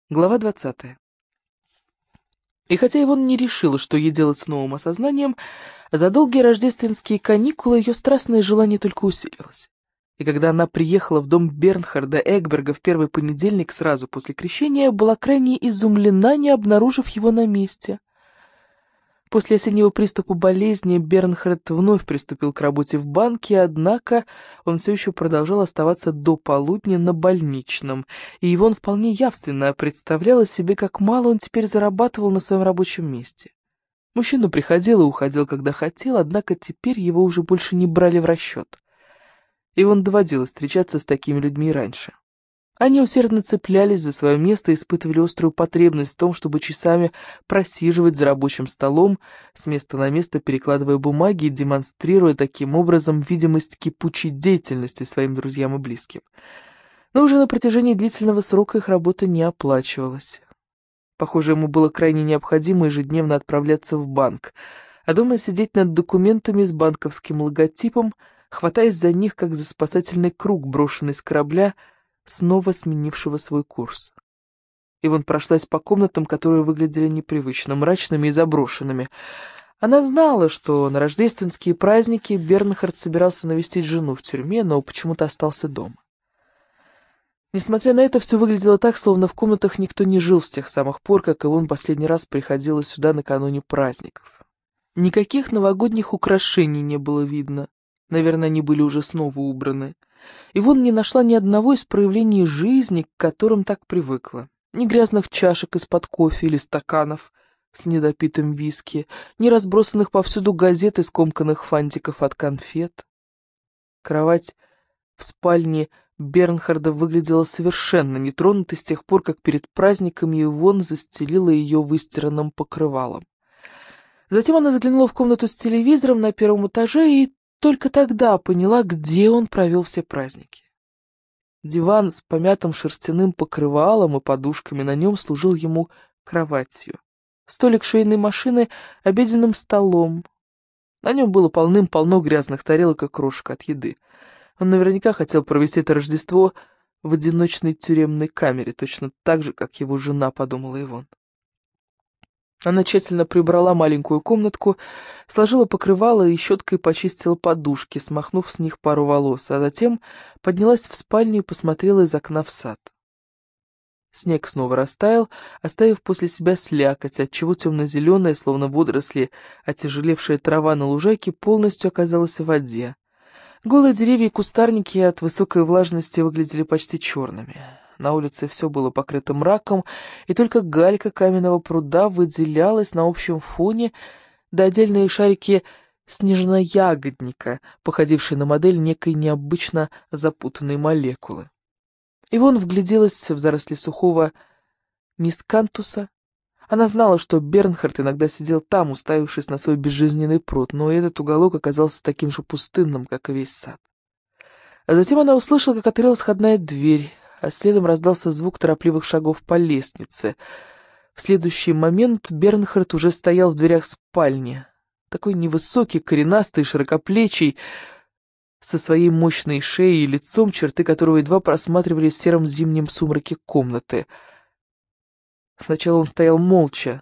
Глава 20. И хотя Ивон не решила, что ей делать с новым осознанием, за долгие рождественские каникулы ее страстное желание только усилилось. И когда она приехала в дом Бернхарда Эгберга в первый понедельник сразу после крещения, была крайне изумлена, не обнаружив его на месте. После осеннего приступа болезни Бернхард вновь приступил к работе в банке, однако он все еще продолжал оставаться до полудня на больничном, и Ивон вполне явственно представляла себе, как мало он теперь зарабатывал на своем рабочем месте. Мужчина приходил и уходил, когда хотел, однако теперь его уже больше не брали в расчет. Ивон доводилось встречаться с такими людьми и раньше. Они усердно цеплялись за свое место и испытывали острую потребность в том, чтобы часами просиживать за рабочим столом, с места на место перекладывая бумаги и демонстрируя таким образом видимость кипучей деятельности своим друзьям и близким. Но уже на протяжении длительного срока их работа не оплачивалась. Похоже, ему было крайне необходимо ежедневно отправляться в банк, а дома сидеть над документами с банковским логотипом, хватаясь за них, как за спасательный круг, брошенный с корабля, снова сменившего свой курс. Ивон прошлась по комнатам, которые выглядели непривычно мрачными и заброшенными. Она знала, что на рождественские праздники Бернхард собирался навестить жену в тюрьме, но почему-то остался дома. Несмотря на это, все выглядело так, словно в комнатах никто не жил с тех самых пор, как Ивон последний раз приходила сюда накануне праздников. Никаких новогодних украшений не было видно. Наверное, они были уже снова убраны. Ивон не нашла ни одного из проявлений жизни, к которым так привыкла. Ни грязных чашек из-под кофе или стаканов с недопитым виски, ни разбросанных повсюду газет и скомканных фантиков от конфет. Кровать в спальне Бернхарда выглядела совершенно нетронутой с тех пор, как перед праздниками Ивон застелила ее выстиранным покрывалом. Затем она заглянула в комнату с телевизором на первом этаже и только тогда поняла, где он провел все праздники. Диван с помятым шерстяным покрывалом и подушками на нем служил ему кроватью. Столик швейной машины — обеденным столом. На нем было полным-полно грязных тарелок и крошек от еды. Он наверняка хотел провести это Рождество в одиночной тюремной камере, точно так же, как его жена, подумала Ивон. Она тщательно прибрала маленькую комнатку, сложила покрывало и щеткой почистила подушки, смахнув с них пару волос, а затем поднялась в спальню и посмотрела из окна в сад. Снег снова растаял, оставив после себя слякоть, отчего темно-зеленая, словно водоросли, отяжелевшая трава на лужайке полностью оказалась в воде. Голые деревья и кустарники от высокой влажности выглядели почти черными. На улице все было покрыто мраком, и только галька каменного пруда выделялась на общем фоне, да отдельные шарики снежноягодника, походившие на модель некой необычно запутанной молекулы. Ивон вгляделась в заросли сухого мискантуса. Она знала, что Бернхард иногда сидел там, уставившись на свой безжизненный пруд, но этот уголок оказался таким же пустынным, как и весь сад. А затем она услышала, как открылась входная дверь, а следом раздался звук торопливых шагов по лестнице. В следующий момент Бернхард уже стоял в дверях спальни. Такой невысокий, коренастый, широкоплечий, со своей мощной шеей и лицом, черты которого едва просматривались в сером зимнем сумраке комнаты. Сначала он стоял молча,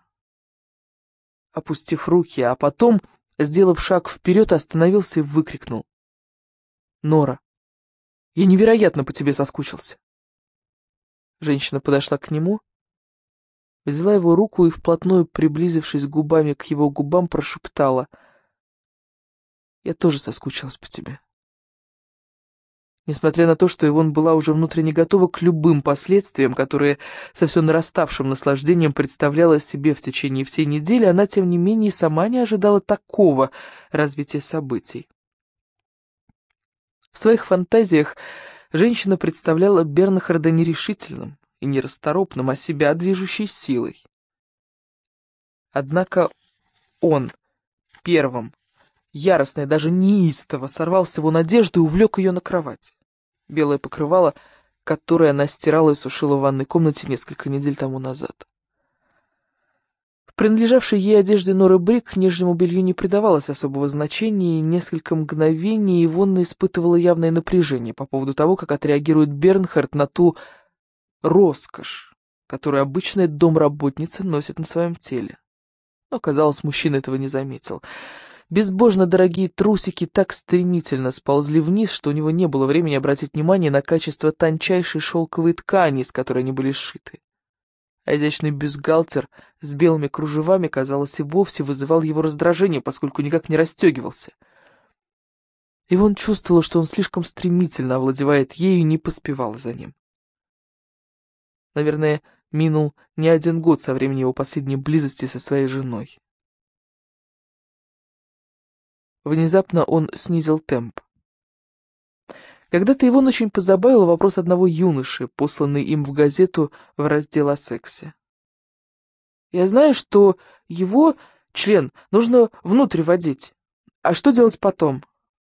опустив руки, а потом, сделав шаг вперед, остановился и выкрикнул: «Нора, я невероятно по тебе соскучился!» Женщина подошла к нему, взяла его руку и, вплотную приблизившись губами к его губам, прошептала: «Я тоже соскучилась по тебе». Несмотря на то, что Ивон была уже внутренне готова к любым последствиям, которые со все нараставшим наслаждением представляла себе в течение всей недели, она, тем не менее, сама не ожидала такого развития событий. В своих фантазиях женщина представляла Бернхарда нерешительным и нерасторопным, а себя движущей силой. Однако он первым, яростно и даже неистово, сорвал с его надежды и увлек ее на кровать. Белое покрывало, которое она стирала и сушила в ванной комнате несколько недель тому назад. В принадлежавшей ей одежде Норы Брик нижнему белью не придавалось особого значения, и несколько мгновений Ивонна испытывала явное напряжение по поводу того, как отреагирует Бернхард на ту роскошь, которую обычная домработница носит на своем теле. Но, казалось, мужчина этого не заметил. Безбожно дорогие трусики так стремительно сползли вниз, что у него не было времени обратить внимание на качество тончайшей шелковой ткани, из которой они были сшиты. А изящный бюстгальтер с белыми кружевами, казалось, и вовсе вызывал его раздражение, поскольку никак не расстегивался. Ивон чувствовала, что он слишком стремительно овладевает ею и не поспевала за ним. Наверное, минул не один год со времени его последней близости со своей женой. Внезапно он снизил темп. Когда-то Ивон очень позабавил вопрос одного юноши, посланный им в газету в раздел о сексе. «Я знаю, что его член нужно внутрь водить. А что делать потом?»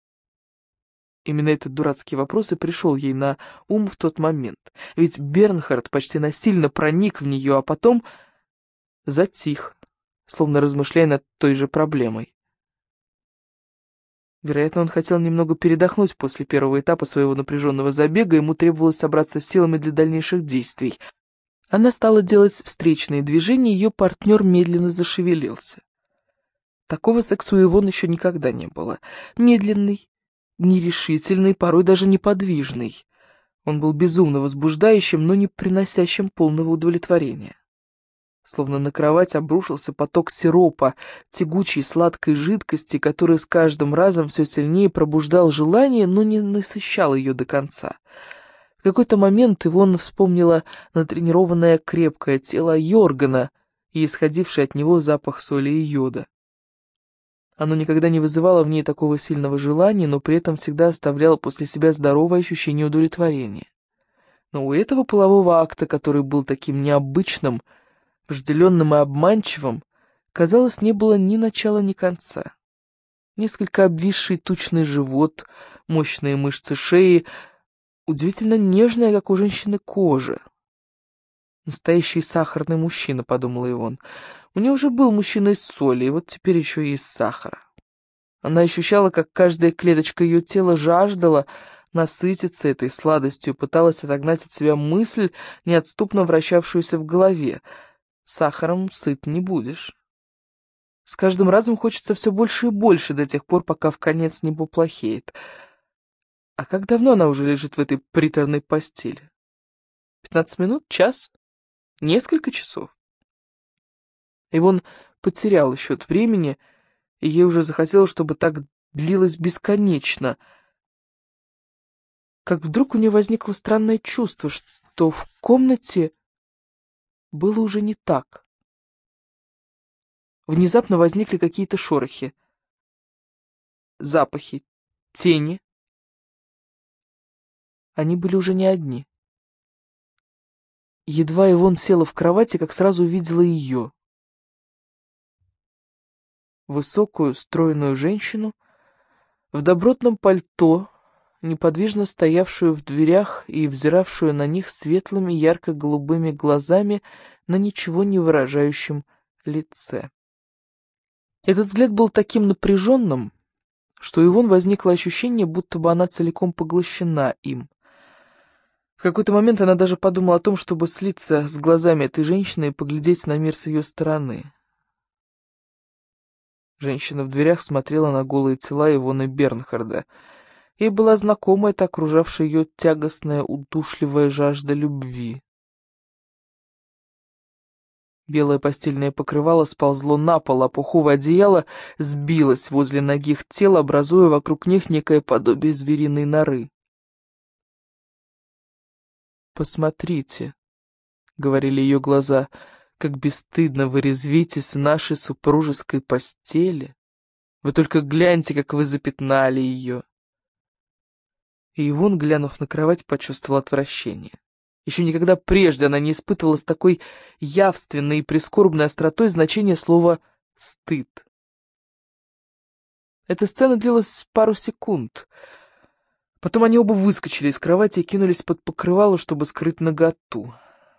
Именно этот дурацкий вопрос и пришел ей на ум в тот момент. Ведь Бернхард почти насильно проник в нее, а потом затих, словно размышляя над той же проблемой. Вероятно, он хотел немного передохнуть после первого этапа своего напряженного забега, ему требовалось собраться силами для дальнейших действий. Она стала делать встречные движения, ее партнер медленно зашевелился. Такого секса у Ивон еще никогда не было. Медленный, нерешительный, порой даже неподвижный. Он был безумно возбуждающим, но не приносящим полного удовлетворения. Словно на кровать обрушился поток сиропа, тягучей сладкой жидкости, который с каждым разом все сильнее пробуждал желание, но не насыщал ее до конца. В какой-то момент Ивон вспомнила натренированное крепкое тело Йоргана и исходивший от него запах соли и йода. Оно никогда не вызывало в ней такого сильного желания, но при этом всегда оставляло после себя здоровое ощущение удовлетворения. Но у этого полового акта, который был таким необычным, вожделенным и обманчивым, казалось, не было ни начала, ни конца. Несколько обвисший тучный живот, мощные мышцы шеи, удивительно нежная, как у женщины, кожа. Настоящий сахарный мужчина, подумала Ивон. У нее уже был мужчина из соли, и вот теперь еще и из сахара. Она ощущала, как каждая клеточка ее тела жаждала насытиться этой сладостью, пыталась отогнать от себя мысль, неотступно вращавшуюся в голове. Сахаром сыт не будешь. С каждым разом хочется все больше и больше, до тех пор, пока вконец не поплохеет. А как давно она уже лежит в этой приторной постели? 15 минут? Час? Несколько часов? Ивон потеряла счет времени, и ей уже захотелось, чтобы так длилось бесконечно. Как вдруг у нее возникло странное чувство, что в комнате было уже не так. Внезапно возникли какие-то шорохи, запахи, тени. Они были уже не одни. Едва Ивон села в кровати, как сразу увидела ее. Высокую, стройную женщину в добротном пальто, неподвижно стоявшую в дверях и взиравшую на них светлыми ярко-голубыми глазами на ничего не выражающем лице. Этот взгляд был таким напряженным, что у Ивон возникло ощущение, будто бы она целиком поглощена им. В какой-то момент она даже подумала о том, чтобы слиться с глазами этой женщины и поглядеть на мир с ее стороны. Женщина в дверях смотрела на голые тела Ивона Бернхарда. Ей была знакома эта окружавшая ее тягостная, удушливая жажда любви. Белое постельное покрывало сползло на пол, а пуховое одеяло сбилось возле ногих тел, образуя вокруг них некое подобие звериной норы. «Посмотрите», — говорили ее глаза, — «как бесстыдно вы резвитесь в нашей супружеской постели. Вы только гляньте, как вы запятнали ее». И Ивон, глянув на кровать, почувствовал отвращение. Еще никогда прежде она не испытывала с такой явственной и прискорбной остротой значения слова «стыд». Эта сцена длилась пару секунд. Потом они оба выскочили из кровати и кинулись под покрывало, чтобы скрыть наготу.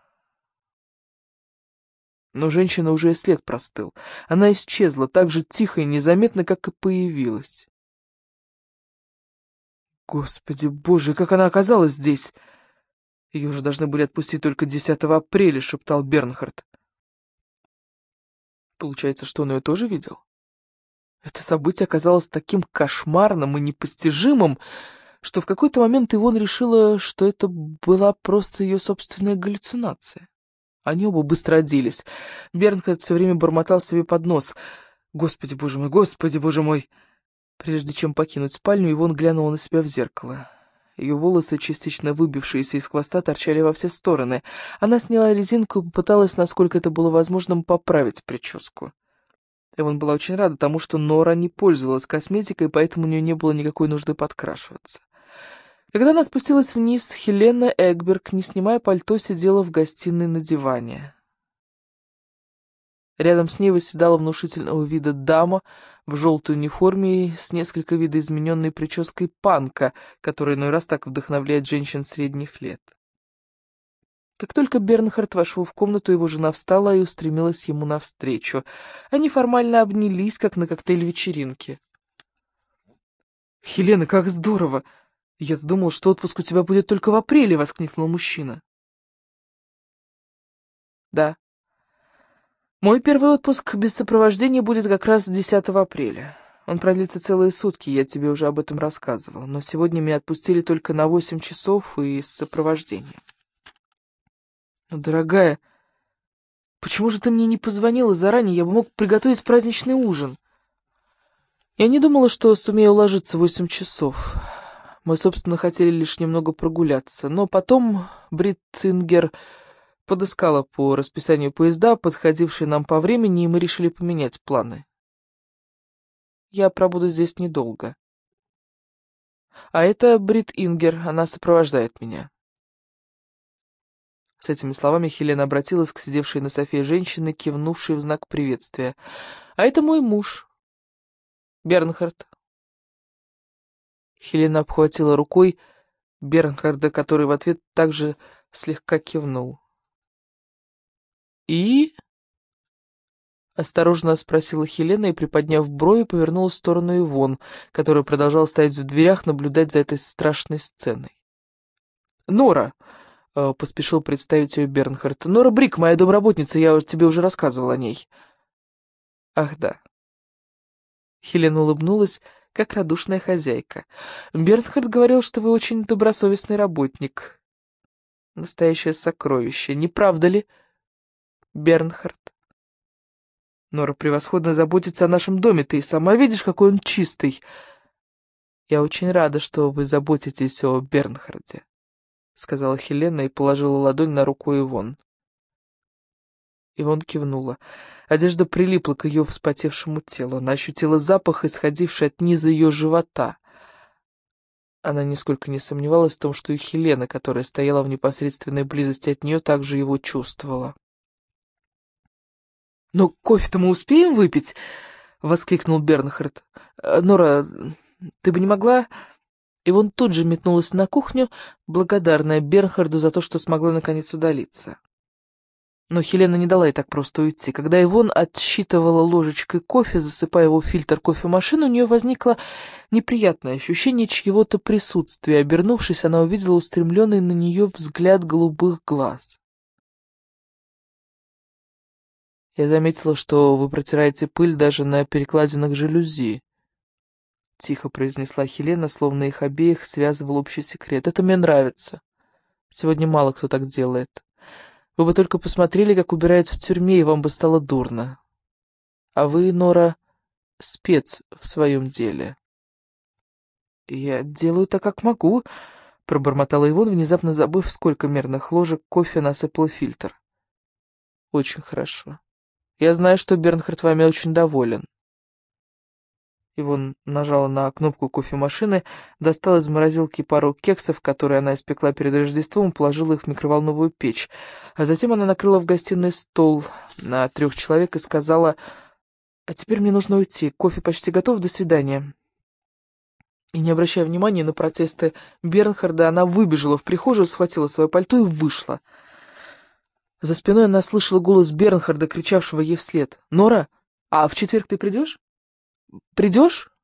Но женщина уже и след простыл. Она исчезла так же тихо и незаметно, как и появилась. Господи Боже, как она оказалась здесь? Ее же должны были отпустить только 10 апреля, шептал Бернхард. Получается, что он ее тоже видел? Это событие оказалось таким кошмарным и непостижимым, что в какой-то момент Ивон решила, что это была просто ее собственная галлюцинация. Они оба быстро оделись. Бернхард все время бормотал себе под нос. «Господи, боже мой, господи, боже мой!» Прежде чем покинуть спальню, Ивон глянула на себя в зеркало. Ее волосы, частично выбившиеся из хвоста, торчали во все стороны. Она сняла резинку и попыталась, насколько это было возможным, поправить прическу. Ивон была очень рада тому, что Нора не пользовалась косметикой, поэтому у нее не было никакой нужды подкрашиваться. Когда она спустилась вниз, Хелена Эгберг, не снимая пальто, сидела в гостиной на диване. Рядом с ней восседала внушительного вида дама в желтой униформе с несколько видоизмененной прической панка, которая иной раз так вдохновляет женщин средних лет. Как только Бернхард вошел в комнату, его жена встала и устремилась ему навстречу. Они формально обнялись, как на коктейль-вечеринке. «Хелена, как здорово! Я-то думал, что отпуск у тебя будет только в апреле!» — воскликнул мужчина. «Да. Мой первый отпуск без сопровождения будет как раз 10 апреля. Он продлится целые сутки, я тебе уже об этом рассказывала. Но сегодня меня отпустили только на 8 часов и с сопровождением». «Ну, дорогая, почему же ты мне не позвонила заранее? Я бы мог приготовить праздничный ужин». Я не думала, что сумею уложиться в 8 часов. Мы, собственно, хотели лишь немного прогуляться. Но потом Брит Ингер подыскала по расписанию поезда, подходившие нам по времени, и мы решили поменять планы. Я пробуду здесь недолго. А это Брит Ингер, она сопровождает меня. С этими словами Хелена обратилась к сидевшей на софе женщине, кивнувшей в знак приветствия. А это мой муж, Бернхард. Хелена обхватила рукой Бернхарда, который в ответ также слегка кивнул. «И?» — осторожно спросила Хелена и, приподняв брови, повернулась в сторону Ивон, которая продолжала стоять в дверях, наблюдать за этой страшной сценой. «Нора!» — поспешил представить ее Бернхард. «Нора Брик, моя домработница, я тебе уже рассказывал о ней». «Ах, да». Хелена улыбнулась, как радушная хозяйка. «Бернхард говорил, что вы очень добросовестный работник. Настоящее сокровище, не правда ли, Бернхард? Нора превосходно заботится о нашем доме, ты и сама видишь, какой он чистый. Я очень рада, что вы заботитесь о Бернхарде», — сказала Хелена и положила ладонь на руку Ивон. Ивон кивнула. Одежда прилипла к ее вспотевшему телу. Она ощутила запах, исходивший от низа ее живота. Она нисколько не сомневалась в том, что и Хелена, которая стояла в непосредственной близости от нее, также его чувствовала. «Но кофе-то мы успеем выпить?» — воскликнул Бернхард. «Нора, ты бы не могла...» Ивон тут же метнулась на кухню, благодарная Бернхарду за то, что смогла наконец удалиться. Но Хелена не дала ей так просто уйти. Когда Ивон отсчитывала ложечкой кофе, засыпая его в фильтр кофемашины, у нее возникло неприятное ощущение чьего-то присутствия. Обернувшись, она увидела устремленный на нее взгляд голубых глаз. «Я заметила, что вы протираете пыль даже на перекладинах жалюзи», — тихо произнесла Хелена, словно их обеих связывал общий секрет. «Это мне нравится. Сегодня мало кто так делает. Вы бы только посмотрели, как убирают в тюрьме, и вам бы стало дурно. А вы, Нора, спец в своем деле». «Я делаю так, как могу», — пробормотала Ивон, внезапно забыв, сколько мерных ложек кофе насыпал фильтр. «Очень хорошо. Я знаю, что Бернхард вами очень доволен». Ивон нажала на кнопку кофемашины, достала из морозилки пару кексов, которые она испекла перед Рождеством, и положила их в микроволновую печь. А затем она накрыла в гостиной стол на 3 человек и сказала: «А теперь мне нужно уйти. Кофе почти готов. До свидания». И, не обращая внимания на протесты Бернхарда, она выбежала в прихожую, схватила свое пальто и вышла. За спиной она слышала голос Бернхарда, кричавшего ей вслед: «Нора, а в четверг ты придешь? Придешь?»